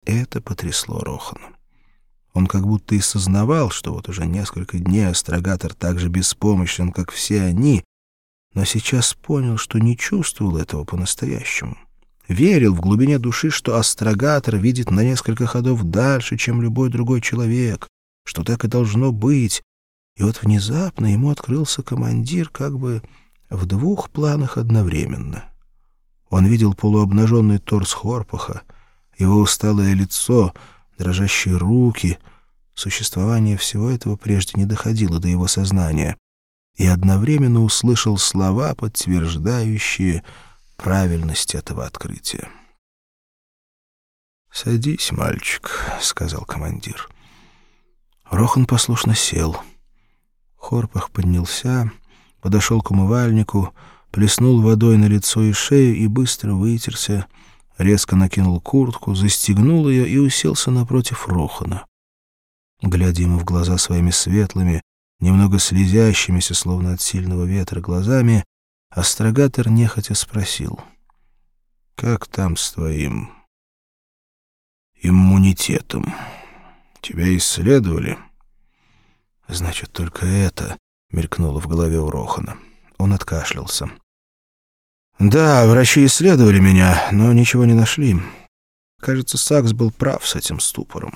Это потрясло Рохана. Он как будто и сознавал, что вот уже несколько дней астрогатор так же беспомощен, как все они, но сейчас понял, что не чувствовал этого по-настоящему. Верил в глубине души, что астрогатор видит на несколько ходов дальше, чем любой другой человек, что так и должно быть. И вот внезапно ему открылся командир как бы в двух планах одновременно. Он видел полуобнаженный торс Хорпаха, его усталое лицо, дрожащие руки. Существование всего этого прежде не доходило до его сознания. И одновременно услышал слова, подтверждающие правильность этого открытия. «Садись, мальчик», — сказал командир. Рохан послушно сел. Хорпах поднялся, подошел к умывальнику, плеснул водой на лицо и шею и быстро вытерся, резко накинул куртку, застегнул ее и уселся напротив Рохана. Глядя ему в глаза своими светлыми, немного слезящимися, словно от сильного ветра, глазами, астрогатор нехотя спросил: «Как там с твоим иммунитетом? Тебя исследовали?» «Значит, только это», — мелькнуло в голове у Рохана. Он откашлялся. «Да, врачи исследовали меня, но ничего не нашли. Кажется, Сакс был прав с этим ступором».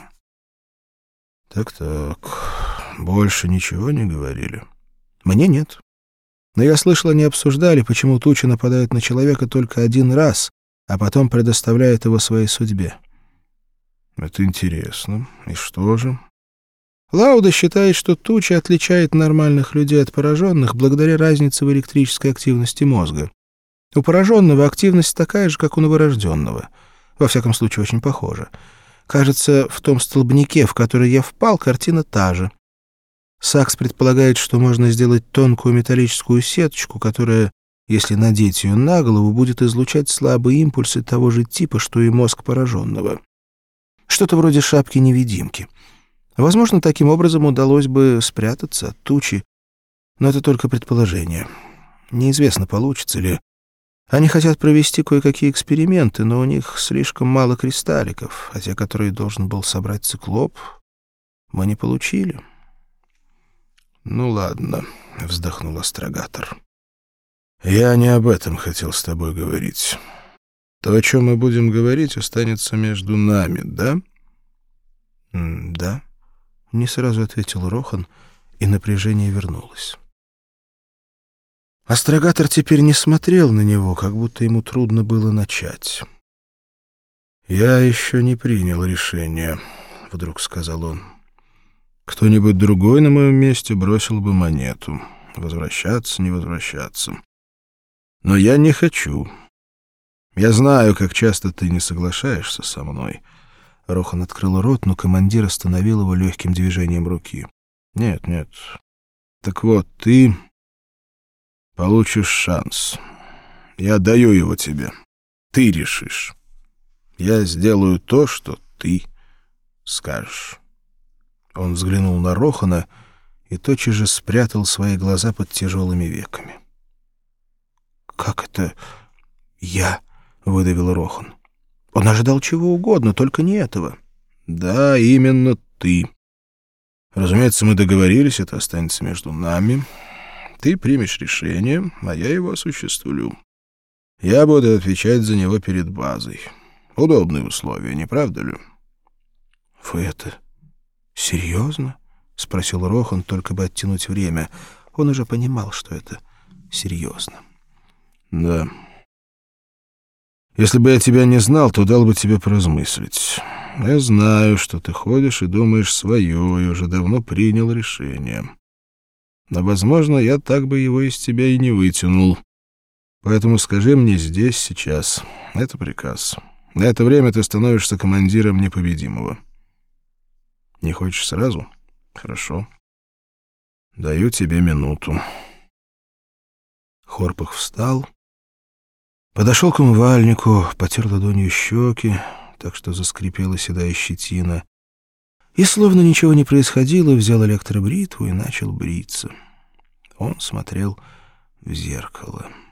«Так-так, больше ничего не говорили?» «Мне нет. Но я слышал, они обсуждали, почему туча нападает на человека только один раз, а потом предоставляет его своей судьбе». «Это интересно. И что же?» Лауда считает, что туча отличает нормальных людей от пораженных благодаря разнице в электрической активности мозга. У пораженного активность такая же, как у новорожденного. Во всяком случае, очень похожа. Кажется, в том столбнике, в который я впал, картина та же. Сакс предполагает, что можно сделать тонкую металлическую сеточку, которая, если надеть ее на голову, будет излучать слабые импульсы того же типа, что и мозг пораженного. Что-то вроде шапки-невидимки. Возможно, таким образом удалось бы спрятаться от тучи, но это только предположение. Неизвестно, получится ли. Они хотят провести кое-какие эксперименты, но у них слишком мало кристалликов, а те, которые должен был собрать циклоп, мы не получили. «Ну ладно», — вздохнул астрогатор. «Я не об этом хотел с тобой говорить. То, о чем мы будем говорить, останется между нами, да?» «Да», — не сразу ответил Рохан, и напряжение вернулось. Астрогатор теперь не смотрел на него, как будто ему трудно было начать. «Я еще не принял решение», — вдруг сказал он. «Кто-нибудь другой на моем месте бросил бы монету. Возвращаться, не возвращаться. Но я не хочу. Я знаю, как часто ты не соглашаешься со мной». Рохан открыл рот, но командир остановил его легким движением руки. «Нет, нет. Так вот, ты получишь шанс. Я даю его тебе. Ты решишь. Я сделаю то, что ты скажешь». Он взглянул на Рохана и тотчас же спрятал свои глаза под тяжелыми веками. «Как это я?» — выдавил Рохан. Он ожидал чего угодно, только не этого. «Да, именно ты. Разумеется, мы договорились, это останется между нами. Ты примешь решение, а я его осуществлю. Я буду отвечать за него перед базой. Удобные условия, не правда ли?» «Вы это серьезно?» — спросил Рохан, только бы оттянуть время. Он уже понимал, что это серьезно. «Да. Если бы я тебя не знал, то дал бы тебе поразмыслить. Я знаю, что ты ходишь и думаешь свое, и уже давно принял решение. Но, возможно, я так бы его из тебя и не вытянул. Поэтому скажи мне здесь, сейчас. Это приказ. На это время ты становишься командиром непобедимого. Не хочешь сразу? Хорошо. Даю тебе минуту». Хорпах встал, подошел к умывальнику, потер ладонью щеки, так что заскрипела седая щетина, и, словно ничего не происходило, взял электробритву и начал бриться. Он смотрел в зеркало.